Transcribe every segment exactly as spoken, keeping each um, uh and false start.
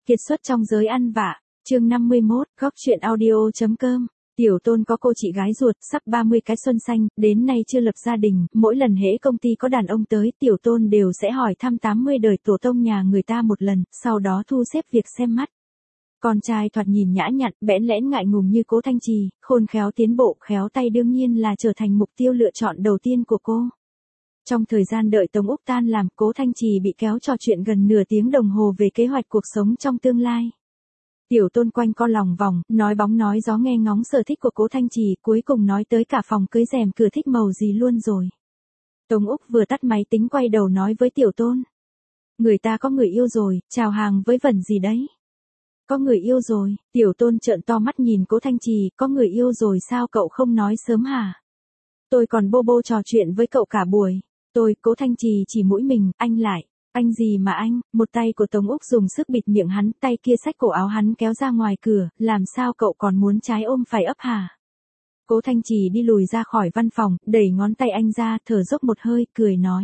Kiệt xuất trong giới ăn vạ, chương năm mươi mốt, góc truyện audio.com. Tiểu Tôn có cô chị gái ruột, sắp ba mươi cái xuân xanh, đến nay chưa lập gia đình, mỗi lần hễ công ty có đàn ông tới, Tiểu Tôn đều sẽ hỏi thăm tám mươi đời tổ tông nhà người ta một lần, sau đó thu xếp việc xem mắt. Con trai thoạt nhìn nhã nhặn, bẽn lẽn ngại ngùng như Cố Thanh Trì, khôn khéo tiến bộ, khéo tay đương nhiên là trở thành mục tiêu lựa chọn đầu tiên của cô. Trong thời gian đợi Tống Úc tan làm, Cố Thanh Trì bị kéo trò chuyện gần nửa tiếng đồng hồ về kế hoạch cuộc sống trong tương lai. Tiểu Tôn quanh co lòng vòng, nói bóng nói gió nghe ngóng sở thích của Cố Thanh Trì, cuối cùng nói tới cả phòng cưới rèm cửa thích màu gì luôn rồi. Tống Úc vừa tắt máy tính quay đầu nói với Tiểu Tôn. Người ta có người yêu rồi, chào hàng với vẩn gì đấy. Có người yêu rồi, Tiểu Tôn trợn to mắt nhìn Cố Thanh Trì, có người yêu rồi sao cậu không nói sớm hả? Tôi còn bô bô trò chuyện với cậu cả buổi. Tôi, Cố Thanh Trì chỉ mũi mình, anh lại. Anh gì mà anh, một tay của Tống Úc dùng sức bịt miệng hắn, tay kia xách cổ áo hắn kéo ra ngoài cửa, làm sao cậu còn muốn trái ôm phải ấp hả? Cố Thanh Trì đi lùi ra khỏi văn phòng, đẩy ngón tay anh ra, thở dốc một hơi, cười nói.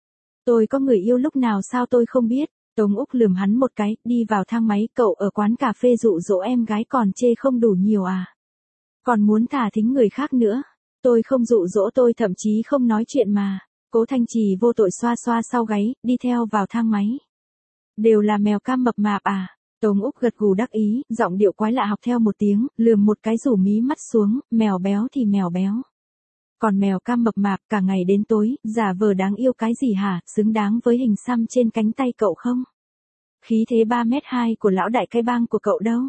Tôi có người yêu lúc nào sao tôi không biết? Tống Úc lườm hắn một cái, đi vào thang máy, cậu ở quán cà phê dụ dỗ em gái còn chê không đủ nhiều à? Còn muốn thả thính người khác nữa? Tôi không dụ dỗ, tôi thậm chí không nói chuyện mà. Cố Thanh Trì vô tội xoa xoa sau gáy, đi theo vào thang máy. Đều là mèo cam mập mạp à? Tống Úc gật gù đắc ý, giọng điệu quái lạ học theo một tiếng, lườm một cái rủ mí mắt xuống, mèo béo thì mèo béo. Còn mèo cam mập mạp cả ngày đến tối, giả vờ đáng yêu cái gì hả, xứng đáng với hình xăm trên cánh tay cậu không? Khí thế ba mét hai của lão đại cái bang của cậu đâu?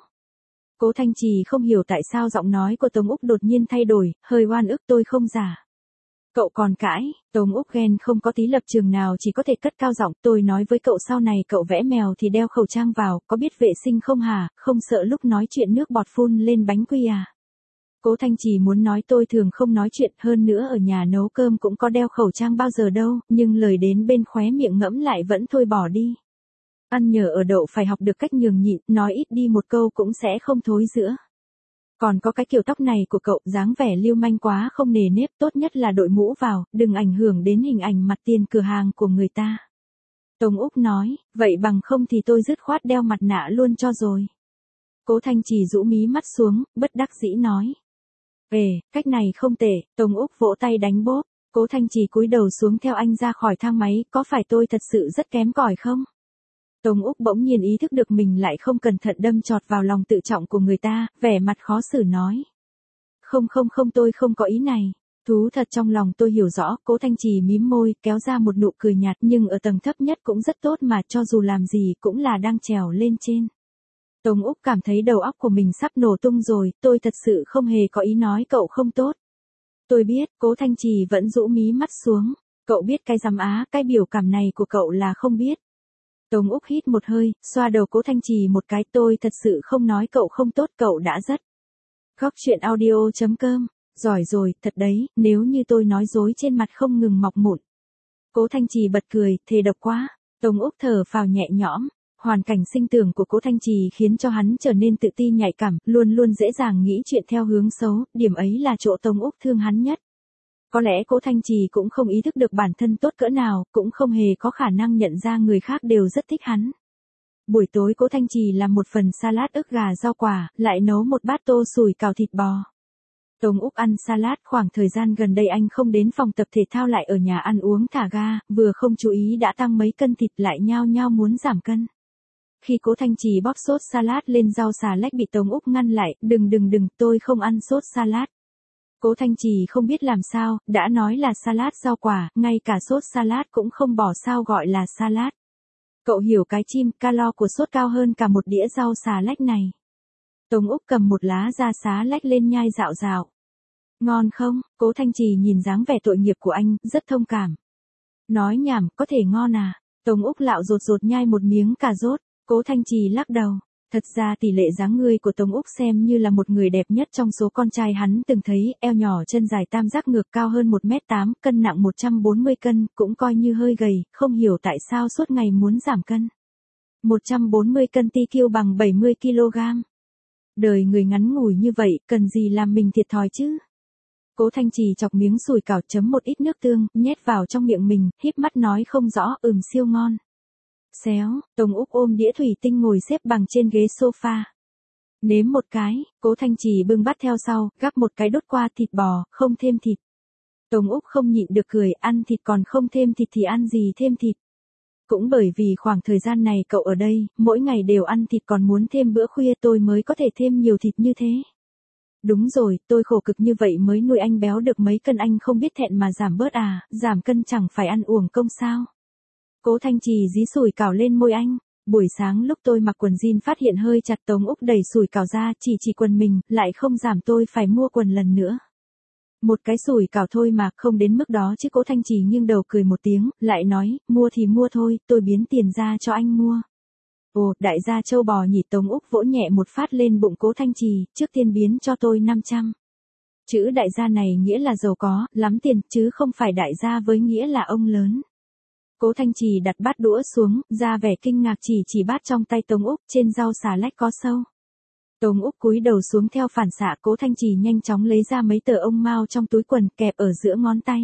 Cố Thanh Trì không hiểu tại sao giọng nói của Tống Úc đột nhiên thay đổi, hơi oan ức tôi không giả. Cậu còn cãi, Tống Úc ghen không có tí lập trường nào chỉ có thể cất cao giọng, tôi nói với cậu sau này cậu vẽ mèo thì đeo khẩu trang vào, có biết vệ sinh không hả, không sợ lúc nói chuyện nước bọt phun lên bánh quy à? Cố Thanh Trì muốn nói tôi thường không nói chuyện, hơn nữa ở nhà nấu cơm cũng có đeo khẩu trang bao giờ đâu, nhưng lời đến bên khóe miệng ngẫm lại vẫn thôi bỏ đi. Ăn nhờ ở đậu phải học được cách nhường nhịn, nói ít đi một câu cũng sẽ không thối rữa. Còn có cái kiểu tóc này của cậu, dáng vẻ lưu manh quá không nề nếp, tốt nhất là đội mũ vào, đừng ảnh hưởng đến hình ảnh mặt tiền cửa hàng của người ta. Tống Úc nói, vậy bằng không thì tôi dứt khoát đeo mặt nạ luôn cho rồi. Cố Thanh Trì rũ mí mắt xuống, bất đắc dĩ nói. Ê, cách này không tệ, Tống Úc vỗ tay đánh bốp, Cố Thanh Trì cúi đầu xuống theo anh ra khỏi thang máy, có phải tôi thật sự rất kém cỏi không? Tống Úc bỗng nhiên ý thức được mình lại không cẩn thận đâm chọt vào lòng tự trọng của người ta, vẻ mặt khó xử nói. Không không không tôi không có ý này. Thú thật trong lòng tôi hiểu rõ, Cố Thanh Trì mím môi, kéo ra một nụ cười nhạt nhưng ở tầng thấp nhất cũng rất tốt mà cho dù làm gì cũng là đang trèo lên trên. Tống Úc cảm thấy đầu óc của mình sắp nổ tung rồi, tôi thật sự không hề có ý nói cậu không tốt. Tôi biết, Cố Thanh Trì vẫn rũ mí mắt xuống. Cậu biết cái rằm á, cái biểu cảm này của cậu là không biết. Tống Úc hít một hơi, xoa đầu Cố Thanh Trì một cái, tôi thật sự không nói cậu không tốt, cậu đã rất. Góc truyện audio.com, giỏi rồi, thật đấy, nếu như tôi nói dối trên mặt không ngừng mọc mụn. Cố Thanh Trì bật cười, thề độc quá. Tống Úc thở phào nhẹ nhõm, hoàn cảnh sinh tưởng của Cố Thanh Trì khiến cho hắn trở nên tự ti nhạy cảm, luôn luôn dễ dàng nghĩ chuyện theo hướng xấu, điểm ấy là chỗ Tống Úc thương hắn nhất. Có lẽ Cố Thanh Trì cũng không ý thức được bản thân tốt cỡ nào, cũng không hề có khả năng nhận ra người khác đều rất thích hắn. Buổi tối Cố Thanh Trì làm một phần salad ức gà rau quả, lại nấu một bát tô sủi cảo thịt bò. Tống Úc ăn salad, khoảng thời gian gần đây anh không đến phòng tập thể thao lại ở nhà ăn uống thả ga, vừa không chú ý đã tăng mấy cân thịt lại nhao nhao muốn giảm cân. Khi Cố Thanh Trì bóp sốt salad lên rau xà lách bị Tống Úc ngăn lại, đừng đừng đừng, tôi không ăn sốt salad. Cố Thanh Trì không biết làm sao, đã nói là salad rau quả, ngay cả sốt salad cũng không bỏ sao gọi là salad. Cậu hiểu cái chim, calo của sốt cao hơn cả một đĩa rau xà lách này. Tống Úc cầm một lá da xá lách lên nhai dạo dạo. Ngon không? Cố Thanh Trì nhìn dáng vẻ tội nghiệp của anh, rất thông cảm. Nói nhảm, có thể ngon à? Tống Úc lạo rột rột nhai một miếng cà rốt, Cố Thanh Trì lắc đầu. Thật ra tỷ lệ dáng người của Tống Úc xem như là một người đẹp nhất trong số con trai hắn từng thấy, eo nhỏ chân dài tam giác ngược cao hơn một mét tám, cân nặng một trăm bốn mươi cân, cũng coi như hơi gầy, không hiểu tại sao suốt ngày muốn giảm cân. một trăm bốn mươi cân ti kiu bằng bảy mươi ki lô gam. Đời người ngắn ngủi như vậy, cần gì làm mình thiệt thòi chứ? Cố Thanh Trì chọc miếng sủi cảo chấm một ít nước tương, nhét vào trong miệng mình, híp mắt nói không rõ, ừm siêu ngon. Xéo, Tống Úc ôm đĩa thủy tinh ngồi xếp bằng trên ghế sofa. Nếm một cái, Cố Thanh Trì bưng bát theo sau, gắp một cái đốt qua thịt bò, không thêm thịt. Tống Úc không nhịn được cười, ăn thịt còn không thêm thịt thì ăn gì thêm thịt. Cũng bởi vì khoảng thời gian này cậu ở đây, mỗi ngày đều ăn thịt còn muốn thêm bữa khuya tôi mới có thể thêm nhiều thịt như thế. Đúng rồi, tôi khổ cực như vậy mới nuôi anh béo được mấy cân anh không biết thẹn mà giảm bớt à, giảm cân chẳng phải ăn uổng công sao. Cố Thanh Trì dí sủi cảo lên môi anh. Buổi sáng lúc tôi mặc quần jean phát hiện hơi chặt, Tống Úc đẩy sủi cảo ra, chỉ chỉ quần mình, lại không giảm, tôi phải mua quần lần nữa. Một cái sủi cảo thôi mà, không đến mức đó chứ. Cố Thanh Trì nghiêng đầu cười một tiếng, lại nói, mua thì mua thôi, tôi biến tiền ra cho anh mua. Ồ, đại gia châu bò nhỉ. Tống Úc vỗ nhẹ một phát lên bụng Cố Thanh Trì, trước tiên biến cho tôi năm trăm. Chữ đại gia này nghĩa là giàu có, lắm tiền, chứ không phải đại gia với nghĩa là ông lớn. Cố Thanh Trì đặt bát đũa xuống, ra vẻ kinh ngạc chỉ chỉ bát trong tay Tống Úc, trên rau xà lách có sâu. Tống Úc cúi đầu xuống theo phản xạ, Cố Thanh Trì nhanh chóng lấy ra mấy tờ ông mao trong túi quần, kẹp ở giữa ngón tay.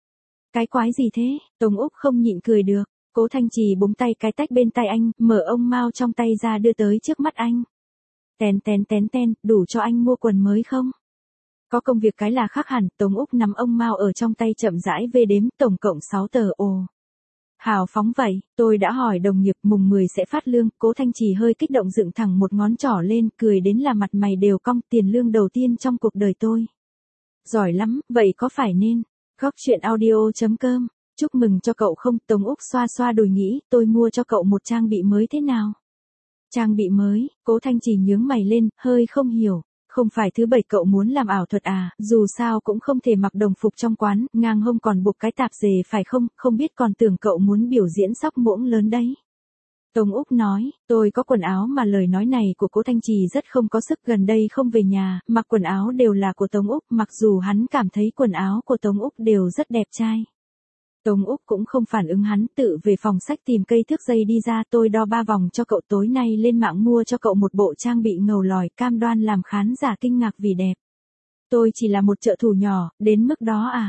Cái quái gì thế? Tống Úc không nhịn cười được. Cố Thanh Trì búng tay cái tách bên tay anh, mở ông mao trong tay ra đưa tới trước mắt anh. Tén tén tén ten, đủ cho anh mua quần mới không? Có công việc cái là khác hẳn. Tống Úc nắm ông mao ở trong tay chậm rãi vê đếm, tổng cộng sáu tờ. Ồ, hào phóng vậy, tôi đã hỏi đồng nghiệp mùng mười sẽ phát lương. Cố Thanh Trì hơi kích động dựng thẳng một ngón trỏ lên, cười đến là mặt mày đều cong, tiền lương đầu tiên trong cuộc đời tôi. Giỏi lắm, vậy có phải nên? Góc chuyện audio chấm com. Chúc mừng cho cậu không? Tống Úc xoa xoa đùi nghĩ, tôi mua cho cậu một trang bị mới thế nào? Trang bị mới? Cố Thanh Trì nhướng mày lên, hơi không hiểu. Không phải thứ bảy cậu muốn làm ảo thuật à, dù sao cũng không thể mặc đồng phục trong quán, ngang hông còn buộc cái tạp dề phải không, không biết còn tưởng cậu muốn biểu diễn sóc muỗng lớn đấy. Tống Úc nói, tôi có quần áo mà. Lời nói này của Cố Thanh Trì rất không có sức, gần đây không về nhà, mặc quần áo đều là của Tống Úc, mặc dù hắn cảm thấy quần áo của Tống Úc đều rất đẹp trai. Tống Úc cũng không phản ứng hắn, tự về phòng sách tìm cây thước dây đi ra, tôi đo ba vòng cho cậu, tối nay lên mạng mua cho cậu một bộ trang bị ngầu lòi, cam đoan làm khán giả kinh ngạc vì đẹp. Tôi chỉ là một trợ thủ nhỏ, đến mức đó à?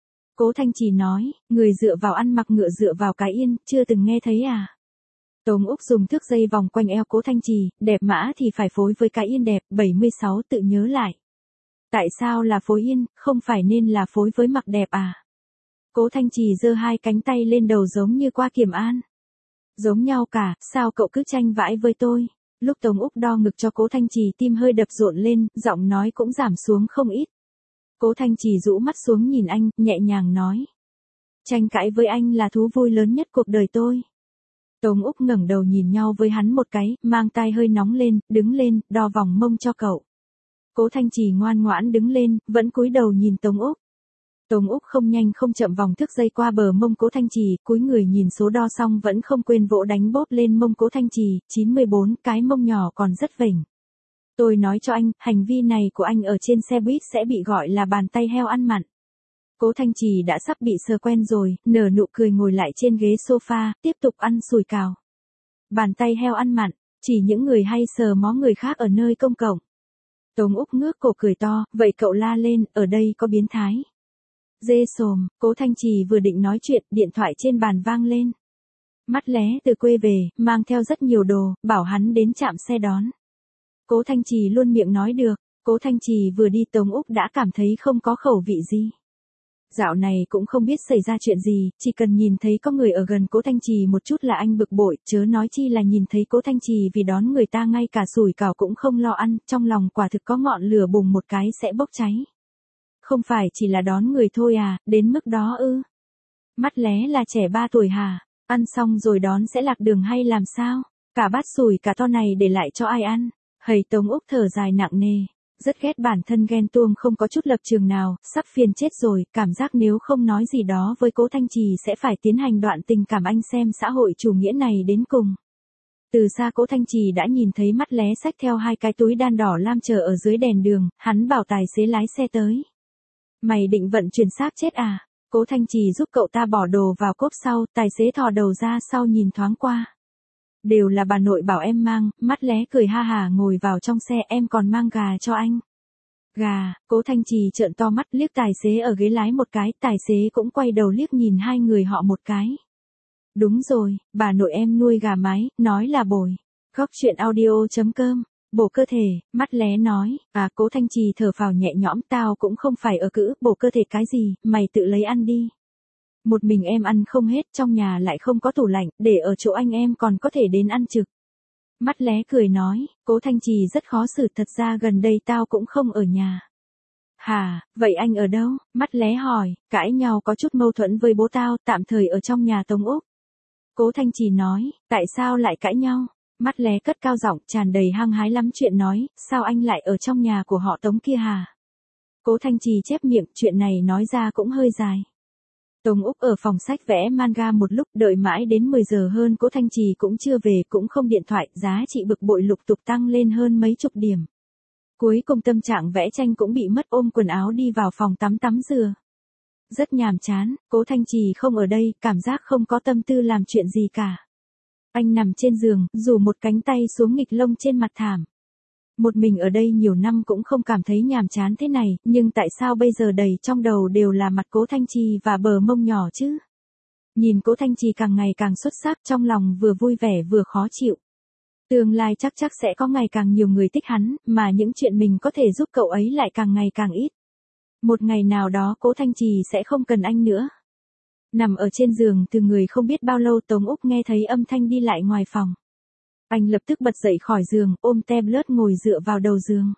Cố Thanh Trì nói, người dựa vào ăn mặc ngựa dựa vào cái yên, chưa từng nghe thấy à? Tống Úc dùng thước dây vòng quanh eo Cố Thanh Trì, đẹp mã thì phải phối với cái yên đẹp, bảy mươi sáu tự nhớ lại. Tại sao là phối yên, không phải nên là phối với mặc đẹp à? Cố Thanh Trì giơ hai cánh tay lên đầu giống như qua kiểm an. Giống nhau cả, sao cậu cứ tranh vãi với tôi? Lúc Tống Úc đo ngực cho Cố Thanh Trì, tim hơi đập rộn lên, giọng nói cũng giảm xuống không ít. Cố Thanh Trì rũ mắt xuống nhìn anh, nhẹ nhàng nói. Tranh cãi với anh là thú vui lớn nhất cuộc đời tôi. Tống Úc ngẩng đầu nhìn nhau với hắn một cái, mang tai hơi nóng lên, đứng lên, đo vòng mông cho cậu. Cố Thanh Trì ngoan ngoãn đứng lên, vẫn cúi đầu nhìn Tống Úc. Tống Úc không nhanh không chậm vòng thước dây qua bờ mông Cố Thanh Trì, cúi người nhìn số đo xong vẫn không quên vỗ đánh bóp lên mông Cố Thanh Trì, chín mươi bốn, cái mông nhỏ còn rất vểnh. Tôi nói cho anh, hành vi này của anh ở trên xe buýt sẽ bị gọi là bàn tay heo ăn mặn. Cố Thanh Trì đã sắp bị sờ quen rồi, nở nụ cười ngồi lại trên ghế sofa, tiếp tục ăn sủi cảo. Bàn tay heo ăn mặn, chỉ những người hay sờ mó người khác ở nơi công cộng. Tống Úc ngước cổ cười to, vậy cậu la lên, ở đây có biến thái. Dê xồm, Cố Thanh Trì vừa định nói chuyện, điện thoại trên bàn vang lên. Mắt lé từ quê về, mang theo rất nhiều đồ, bảo hắn đến trạm xe đón. Cố Thanh Trì luôn miệng nói được. Cố Thanh Trì vừa đi Tống Úc đã cảm thấy không có khẩu vị gì. Dạo này cũng không biết xảy ra chuyện gì, chỉ cần nhìn thấy có người ở gần Cố Thanh Trì một chút là anh bực bội, chớ nói chi là nhìn thấy Cố Thanh Trì vì đón người ta ngay cả sủi cảo cũng không lo ăn, trong lòng quả thực có ngọn lửa bùng một cái sẽ bốc cháy. Không phải chỉ là đón người thôi à, đến mức đó ư? Mắt lé là trẻ ba tuổi hả? Ăn xong rồi đón sẽ lạc đường hay làm sao? Cả bát sủi cả to này để lại cho ai ăn? Hầy Tống Úc thở dài nặng nề. Rất ghét bản thân ghen tuông không có chút lập trường nào, sắp phiền chết rồi, cảm giác nếu không nói gì đó với Cố Thanh Trì sẽ phải tiến hành đoạn tình cảm anh xem xã hội chủ nghĩa này đến cùng. Từ xa Cố Thanh Trì đã nhìn thấy mắt lé xách theo hai cái túi đan đỏ lam chờ ở dưới đèn đường, hắn bảo tài xế lái xe tới. Mày định vận chuyển xác chết à? Cố Thanh Trì giúp cậu ta bỏ đồ vào cốp sau, tài xế thò đầu ra sau nhìn thoáng qua. Đều là bà nội bảo em mang, mắt lé cười ha hà ngồi vào trong xe, em còn mang gà cho anh. Gà, Cố Thanh Trì trợn to mắt liếc tài xế ở ghế lái một cái, tài xế cũng quay đầu liếc nhìn hai người họ một cái. Đúng rồi, bà nội em nuôi gà mái, nói là bồi. Góc chuyện audio chấm com, bổ cơ thể, mắt lé nói, à Cố Thanh Trì thở phào nhẹ nhõm, tao cũng không phải ở cữ, bổ cơ thể cái gì, mày tự lấy ăn đi. Một mình em ăn không hết, trong nhà lại không có tủ lạnh, để ở chỗ anh em còn có thể đến ăn trực. Mắt lé cười nói, Cố Thanh Trì rất khó xử, thật ra gần đây tao cũng không ở nhà. Hà, vậy anh ở đâu? Mắt lé hỏi, cãi nhau có chút mâu thuẫn với bố tao, tạm thời ở trong nhà Tống Úc. Cố Thanh Trì nói, tại sao lại cãi nhau? Mắt lé cất cao giọng, tràn đầy hăng hái lắm chuyện nói, sao anh lại ở trong nhà của họ Tống kia hà? Cố Thanh Trì chép miệng, chuyện này nói ra cũng hơi dài. Tống Úc ở phòng sách vẽ manga một lúc, đợi mãi đến mười giờ hơn Cố Thanh Trì cũng chưa về, cũng không điện thoại, giá trị bực bội lục tục tăng lên hơn mấy chục điểm. Cuối cùng tâm trạng vẽ tranh cũng bị mất, ôm quần áo đi vào phòng tắm tắm rửa. Rất nhàm chán, Cố Thanh Trì không ở đây, cảm giác không có tâm tư làm chuyện gì cả. Anh nằm trên giường, rủ một cánh tay xuống nghịch lông trên mặt thảm. Một mình ở đây nhiều năm cũng không cảm thấy nhàm chán thế này, nhưng tại sao bây giờ đầy trong đầu đều là mặt Cố Thanh Trì và bờ mông nhỏ chứ? Nhìn Cố Thanh Trì càng ngày càng xuất sắc, trong lòng vừa vui vẻ vừa khó chịu. Tương lai chắc chắc sẽ có ngày càng nhiều người thích hắn, mà những chuyện mình có thể giúp cậu ấy lại càng ngày càng ít. Một ngày nào đó Cố Thanh Trì sẽ không cần anh nữa. Nằm ở trên giường từ người không biết bao lâu, Tống Úc nghe thấy âm thanh đi lại ngoài phòng. Anh lập tức bật dậy khỏi giường, ôm tablet ngồi dựa vào đầu giường.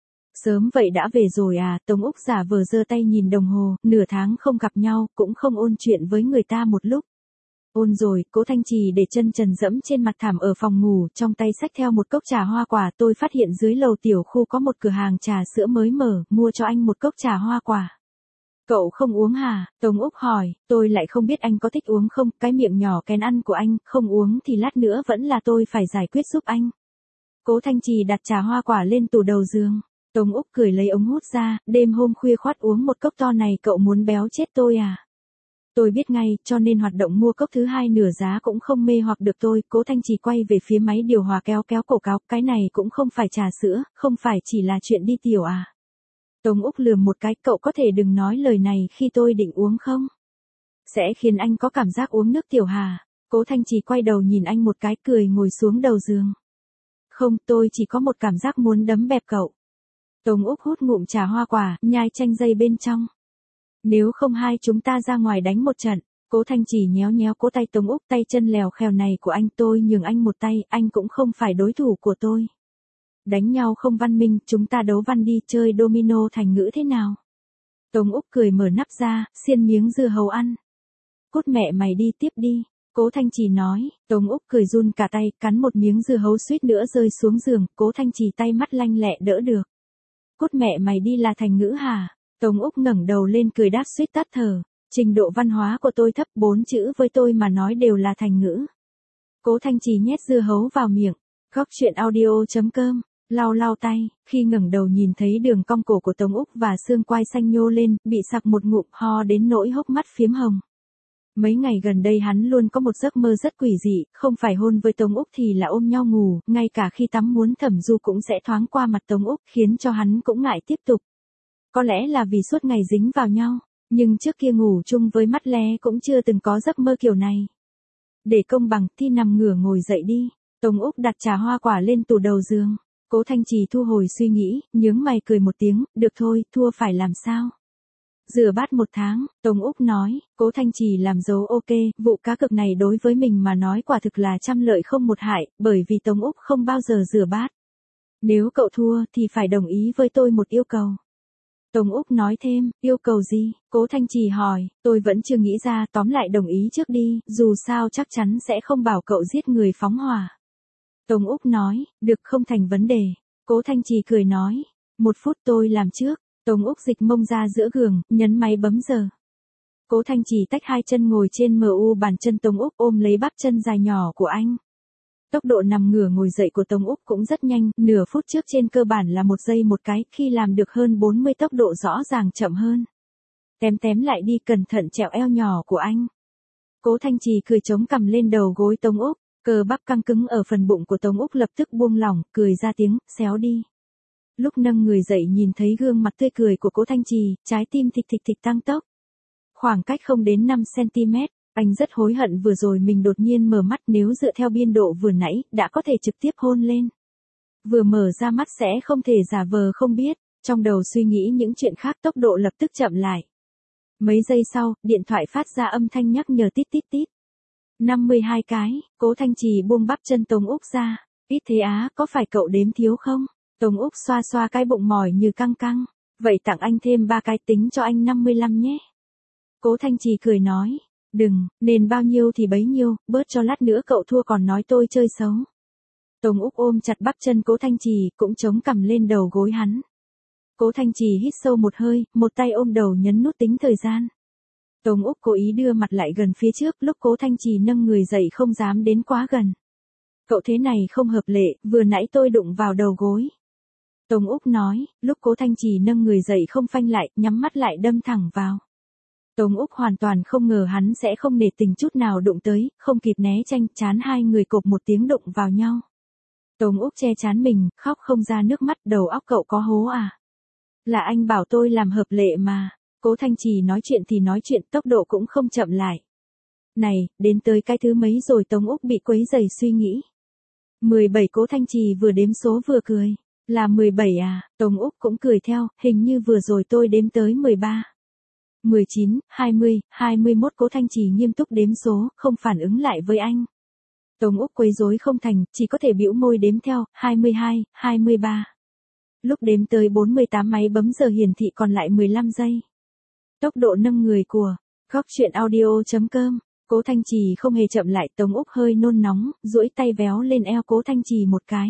Sớm vậy đã về rồi à? Tống Úc giả vờ giơ tay nhìn đồng hồ, nửa tháng không gặp nhau, cũng không ôn chuyện với người ta một lúc. Ôn rồi, Cố Thanh Trì để chân trần dẫm trên mặt thảm ở phòng ngủ, trong tay xách theo một cốc trà hoa quả. Tôi phát hiện dưới lầu tiểu khu có một cửa hàng trà sữa mới mở, mua cho anh một cốc trà hoa quả. Cậu không uống hả? Tống Úc hỏi, tôi lại không biết anh có thích uống không, cái miệng nhỏ kén ăn của anh, không uống thì lát nữa vẫn là tôi phải giải quyết giúp anh. Cố Thanh Trì đặt trà hoa quả lên tủ đầu giường. Tống Úc cười lấy ống hút ra, đêm hôm khuya khoắt uống một cốc to này, cậu muốn béo chết tôi à? Tôi biết ngay, cho nên hoạt động mua cốc thứ hai nửa giá cũng không mê hoặc được tôi. Cố Thanh Trì quay về phía máy điều hòa kéo kéo cổ cáo, cái này cũng không phải trà sữa, không phải chỉ là chuyện đi tiểu à? Tống Úc lườm một cái, cậu có thể đừng nói lời này khi tôi định uống không? Sẽ khiến anh có cảm giác uống nước tiểu hà. Cố Thanh Trì quay đầu nhìn anh một cái, cười ngồi xuống đầu giường. Không, tôi chỉ có một cảm giác muốn đấm bẹp cậu. Tống Úc hút ngụm trà hoa quả, nhai chanh dây bên trong. Nếu không hai chúng ta ra ngoài đánh một trận. Cố Thanh Trì nhéo nhéo cố tay Tống Úc, tay chân lèo khèo này của anh, tôi nhường anh một tay, anh cũng không phải đối thủ của tôi. Đánh nhau không văn minh, chúng ta đấu văn đi, chơi domino thành ngữ thế nào? Tống Úc cười mở nắp ra, xiên miếng dưa hấu ăn. Cút mẹ mày đi, tiếp đi. Cố Thanh Trì nói. Tống Úc cười run cả tay, cắn một miếng dưa hấu suýt nữa rơi xuống giường. Cố Thanh Trì tay mắt lanh lẹ đỡ được. Cút mẹ mày đi là thành ngữ hả? Tống Úc ngẩng đầu lên cười đáp suýt tắt thở. Trình độ văn hóa của tôi thấp, bốn chữ với tôi mà nói đều là thành ngữ. Cố Thanh Trì nhét dưa hấu vào miệng. Góc chuyện audio chấm com. Lau lau tay, khi ngẩng đầu nhìn thấy đường cong cổ của Tống Úc và xương quai xanh nhô lên, bị sặc một ngụm, ho đến nỗi hốc mắt phiếm hồng. Mấy ngày gần đây hắn luôn có một giấc mơ rất quỷ dị, không phải hôn với Tống Úc thì là ôm nhau ngủ, ngay cả khi tắm muốn Thẩm Du cũng sẽ thoáng qua mặt Tống Úc, khiến cho hắn cũng ngại tiếp tục. Có lẽ là vì suốt ngày dính vào nhau, nhưng trước kia ngủ chung với mắt lé cũng chưa từng có giấc mơ kiểu này. Để công bằng, thì nằm ngửa ngồi dậy đi. Tống Úc đặt trà hoa quả lên tủ đầu giường. Cố Thanh Trì thu hồi suy nghĩ, nhướng mày cười một tiếng, được thôi, thua phải làm sao? Rửa bát một tháng, Tống Úc nói. Cố Thanh Trì làm dấu ok, vụ cá cược này đối với mình mà nói quả thực là trăm lợi không một hại, bởi vì Tống Úc không bao giờ rửa bát. Nếu cậu thua thì phải đồng ý với tôi một yêu cầu. Tống Úc nói thêm, yêu cầu gì? Cố Thanh Trì hỏi, tôi vẫn chưa nghĩ ra, tóm lại đồng ý trước đi, dù sao chắc chắn sẽ không bảo cậu giết người phóng hỏa. Tống Úc nói, được, không thành vấn đề. Cố Thanh Trì cười nói, một phút tôi làm trước. Tống Úc dịch mông ra giữa giường, nhấn máy bấm giờ. Cố Thanh Trì tách hai chân ngồi trên em u bàn chân Tống Úc, ôm lấy bắp chân dài nhỏ của anh. Tốc độ nằm ngửa ngồi dậy của Tống Úc cũng rất nhanh, nửa phút trước trên cơ bản là một giây một cái, khi làm được hơn bốn mươi tốc độ rõ ràng chậm hơn. Tém tém lại đi, cẩn thận trẹo eo nhỏ của anh. Cố Thanh Trì cười chống cằm lên đầu gối Tống Úc, cơ bắp căng cứng ở phần bụng của Tống Úc lập tức buông lỏng, cười ra tiếng, xéo đi. Lúc nâng người dậy nhìn thấy gương mặt tươi cười của Cố Thanh Trì, trái tim thịch thịch thịch tăng tốc. Khoảng cách không đến năm xăng ti mét, Anh rất hối hận vừa rồi mình đột nhiên mở mắt, nếu dựa theo biên độ vừa nãy, đã có thể trực tiếp hôn lên. Vừa mở ra mắt sẽ không thể giả vờ không biết, trong đầu suy nghĩ những chuyện khác, tốc độ lập tức chậm lại. Mấy giây sau, điện thoại phát ra âm thanh nhắc nhở tít tít tít. năm mươi hai cái, Cố Thanh Trì buông bắp chân Tống Úc ra. Ít thế á, có phải cậu đếm thiếu không? Tống Úc xoa xoa cái bụng mỏi như căng căng. Vậy tặng anh thêm ba cái, tính cho anh năm mươi lăm nhé. Cố Thanh Trì cười nói. Đừng, nên bao nhiêu thì bấy nhiêu, bớt cho lát nữa cậu thua còn nói tôi chơi xấu. Tống Úc ôm chặt bắp chân Cố Thanh Trì, cũng chống cằm lên đầu gối hắn. Cố Thanh Trì hít sâu một hơi, một tay ôm đầu nhấn nút tính thời gian. Tống Úc cố ý đưa mặt lại gần phía trước, lúc Cố Thanh Trì nâng người dậy không dám đến quá gần. Cậu thế này không hợp lệ, vừa nãy tôi đụng vào đầu gối. Tống Úc nói, lúc Cố Thanh Trì nâng người dậy không phanh lại, nhắm mắt lại đâm thẳng vào. Tống Úc hoàn toàn không ngờ hắn sẽ không nể tình chút nào đụng tới, không kịp né tranh, chán hai người cộp một tiếng đụng vào nhau. Tống Úc che chán mình, khóc không ra nước mắt, đầu óc cậu có hố à? Là anh bảo tôi làm hợp lệ mà. Cố Thanh Trì nói chuyện thì nói chuyện, tốc độ cũng không chậm lại. Này, đến tới cái thứ mấy rồi? Tống Úc bị quấy rầy suy nghĩ. mười bảy. Cố Thanh Trì vừa đếm số vừa cười. Là mười bảy à? Tống Úc cũng cười theo, hình như vừa rồi tôi đếm tới mười ba. mười chín, hai mươi, hai mươi mốt. Cố Thanh Trì nghiêm túc đếm số, không phản ứng lại với anh. Tống Úc quấy rối không thành, chỉ có thể bĩu môi đếm theo, hai mươi hai, hai mươi ba. Lúc đếm tới bốn mươi tám máy bấm giờ hiển thị còn lại mười lăm giây. Tốc độ nâng người của góc truyện audio chấm com. Cố Thanh Trì không hề chậm lại, Tống Úc hơi nôn nóng, duỗi tay véo lên eo Cố Thanh Trì một cái.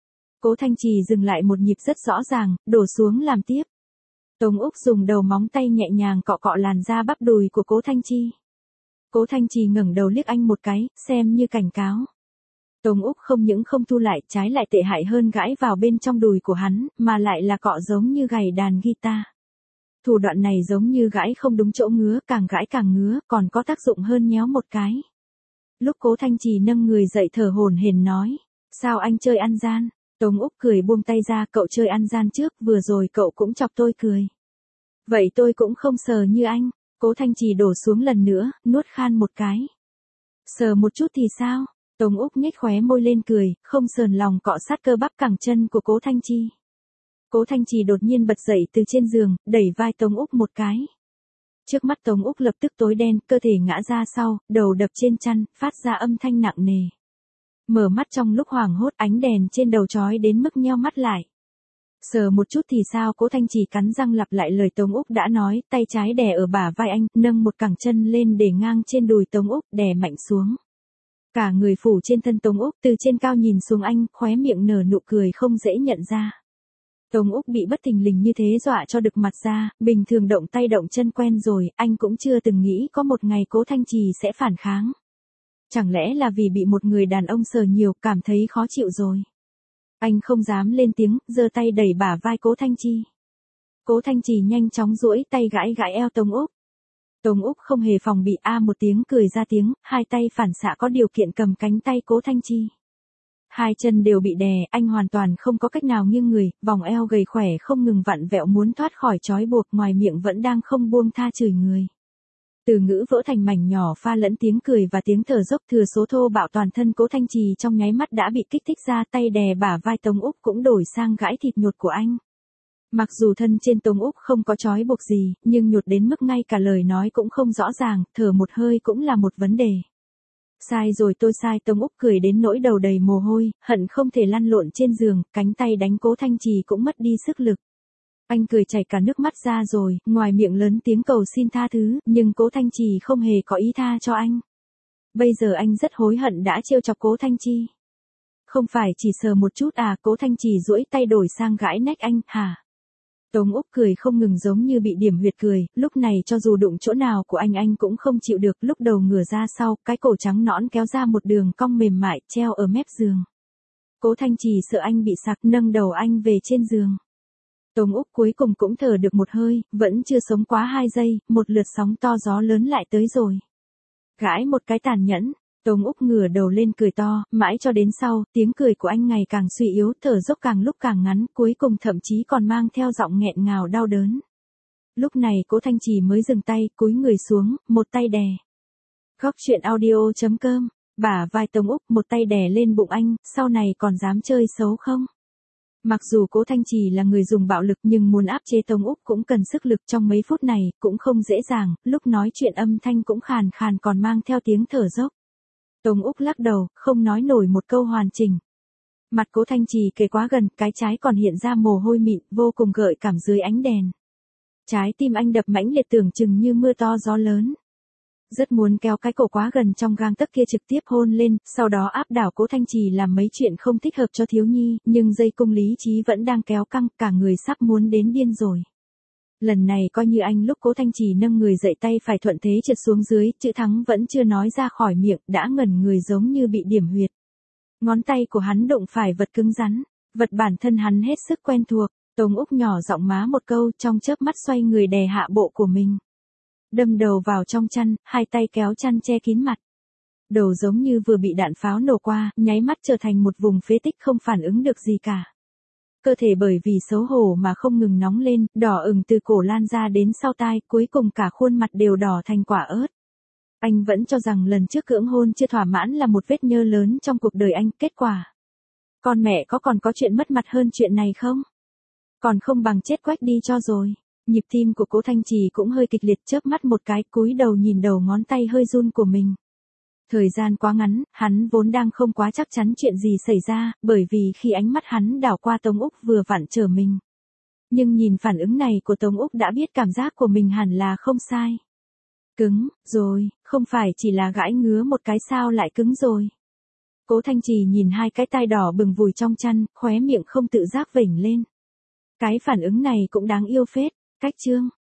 Cố Thanh Trì dừng lại một nhịp rất rõ ràng, đổ xuống làm tiếp. Tống Úc dùng đầu móng tay nhẹ nhàng cọ cọ làn da bắp đùi của Cố Thanh Trì. Cố Thanh Trì ngẩng đầu liếc anh một cái, xem như cảnh cáo. Tống Úc không những không thu lại, trái lại tệ hại hơn, gãi vào bên trong đùi của hắn, mà lại là cọ giống như gảy đàn guitar. Thủ đoạn này giống như gãi không đúng chỗ ngứa, càng gãi càng ngứa, còn có tác dụng hơn nhéo một cái. Lúc Cố Thanh Trì nâng người dậy thở hổn hển nói, sao anh chơi ăn gian? Tống Úc cười buông tay ra, cậu chơi ăn gian trước, vừa rồi cậu cũng chọc tôi cười. Vậy tôi cũng không sờ như anh. Cố Thanh Trì đổ xuống lần nữa, nuốt khan một cái. Sờ một chút thì sao? Tống Úc nhếch khóe môi lên cười, không sờn lòng cọ sát cơ bắp cẳng chân của Cố Thanh Trì. Cố Thanh Trì đột nhiên bật dậy từ trên giường, đẩy vai Tống Úc một cái. Trước mắt Tống Úc lập tức tối đen, cơ thể ngã ra sau, đầu đập trên chăn, phát ra âm thanh nặng nề. Mở mắt trong lúc hoảng hốt, ánh đèn trên đầu chói đến mức nheo mắt lại. Sờ một chút thì sao? Cố Thanh Trì cắn răng lặp lại lời Tống Úc đã nói, tay trái đè ở bả vai anh, nâng một cẳng chân lên để ngang trên đùi Tống Úc, đè mạnh xuống. Cả người phủ trên thân Tống Úc, từ trên cao nhìn xuống anh, khóe miệng nở nụ cười không dễ nhận ra. Tống Úc bị bất thình lình như thế dọa cho đực mặt ra, bình thường động tay động chân quen rồi, anh cũng chưa từng nghĩ có một ngày Cố Thanh Trì sẽ phản kháng. Chẳng lẽ là vì bị một người đàn ông sờ nhiều, cảm thấy khó chịu rồi. Anh không dám lên tiếng, giơ tay đẩy bả vai Cố Thanh Trì. Cố Thanh Trì nhanh chóng duỗi tay gãi gãi eo Tống Úc. Tống Úc không hề phòng bị, a một tiếng cười ra tiếng, hai tay phản xạ có điều kiện cầm cánh tay Cố Thanh Trì. Hai chân đều bị đè, anh hoàn toàn không có cách nào nghiêng người, vòng eo gầy khỏe không ngừng vặn vẹo muốn thoát khỏi trói buộc, ngoài miệng vẫn đang không buông tha chửi người. Từ ngữ vỡ thành mảnh nhỏ pha lẫn tiếng cười và tiếng thở dốc, thừa số thô bạo toàn thân Cố Thanh Trì trong nháy mắt đã bị kích thích ra, tay đè bả vai Tống Úc cũng đổi sang gãi thịt nhột của anh. Mặc dù thân trên Tống Úc không có trói buộc gì, nhưng nhột đến mức ngay cả lời nói cũng không rõ ràng, thở một hơi cũng là một vấn đề. Sai rồi, tôi sai. Tống Úc cười đến nỗi đầu đầy mồ hôi, hận không thể lăn lộn trên giường, cánh tay đánh Cố Thanh Trì cũng mất đi sức lực. Anh cười chảy cả nước mắt ra rồi, ngoài miệng lớn tiếng cầu xin tha thứ, nhưng Cố Thanh Trì không hề có ý tha cho anh. Bây giờ anh rất hối hận đã trêu chọc Cố Thanh Trì. Không phải chỉ sờ một chút à? Cố Thanh Trì duỗi tay đổi sang gãi nách anh, hả? Tống Úc cười không ngừng giống như bị điểm huyệt cười, lúc này cho dù đụng chỗ nào của anh anh cũng không chịu được, lúc đầu ngửa ra sau, cái cổ trắng nõn kéo ra một đường cong mềm mại, treo ở mép giường. Cố Thanh Trì sợ anh bị sặc, nâng đầu anh về trên giường. Tống Úc cuối cùng cũng thở được một hơi, vẫn chưa sống quá hai giây, một lượt sóng to gió lớn lại tới rồi. Gãi một cái tàn nhẫn. Tống Úc ngửa đầu lên cười to, mãi cho đến sau, tiếng cười của anh ngày càng suy yếu, thở dốc càng lúc càng ngắn, cuối cùng thậm chí còn mang theo giọng nghẹn ngào đau đớn. Lúc này Cố Thanh Trì mới dừng tay, cúi người xuống, một tay đè Góc chuyện audio.com. Bả vai Tống Úc, một tay đè lên bụng anh, sau này còn dám chơi xấu không? Mặc dù Cố Thanh Trì là người dùng bạo lực nhưng muốn áp chế Tống Úc cũng cần sức lực, trong mấy phút này, cũng không dễ dàng, lúc nói chuyện âm thanh cũng khàn khàn còn mang theo tiếng thở dốc. Tống Úc lắc đầu, không nói nổi một câu hoàn chỉnh. Mặt Cố Thanh Trì kề quá gần, cái trái còn hiện ra mồ hôi mịn, vô cùng gợi cảm dưới ánh đèn. Trái tim anh đập mãnh liệt tưởng chừng như mưa to gió lớn. Rất muốn kéo cái cổ quá gần trong gang tấc kia trực tiếp hôn lên, sau đó áp đảo Cố Thanh Trì làm mấy chuyện không thích hợp cho thiếu nhi, nhưng dây cung lý trí vẫn đang kéo căng, cả người sắp muốn đến điên rồi. Lần này coi như anh lúc Cố Thanh Trì nâng người dậy tay phải thuận thế trượt xuống dưới, chữ thắng vẫn chưa nói ra khỏi miệng, đã ngẩn người giống như bị điểm huyệt. Ngón tay của hắn đụng phải vật cứng rắn, vật bản thân hắn hết sức quen thuộc. Tống Úc nhỏ giọng má một câu, trong chớp mắt xoay người đè hạ bộ của mình. Đâm đầu vào trong chăn, hai tay kéo chăn che kín mặt. Đầu giống như vừa bị đạn pháo nổ qua, nháy mắt trở thành một vùng phế tích không phản ứng được gì cả. Cơ thể bởi vì xấu hổ mà không ngừng nóng lên, đỏ ửng từ cổ lan ra đến sau tai, cuối cùng cả khuôn mặt đều đỏ thành quả ớt. Anh vẫn cho rằng lần trước cưỡng hôn chưa thỏa mãn là một vết nhơ lớn trong cuộc đời anh, kết quả. Con mẹ có còn có chuyện mất mặt hơn chuyện này không? Còn không bằng chết quách đi cho rồi. Nhịp tim của Cố Thanh Trì cũng hơi kịch liệt, chớp mắt một cái, cúi đầu nhìn đầu ngón tay hơi run của mình. Thời gian quá ngắn, hắn vốn đang không quá chắc chắn chuyện gì xảy ra, bởi vì khi ánh mắt hắn đảo qua Tống Úc vừa vặn trở mình. Nhưng nhìn phản ứng này của Tống Úc đã biết cảm giác của mình hẳn là không sai. Cứng, rồi, không phải chỉ là gãi ngứa một cái sao lại cứng rồi. Cố Thanh Trì nhìn hai cái tai đỏ bừng vùi trong chăn, khóe miệng không tự giác vểnh lên. Cái phản ứng này cũng đáng yêu phết. Cách chương.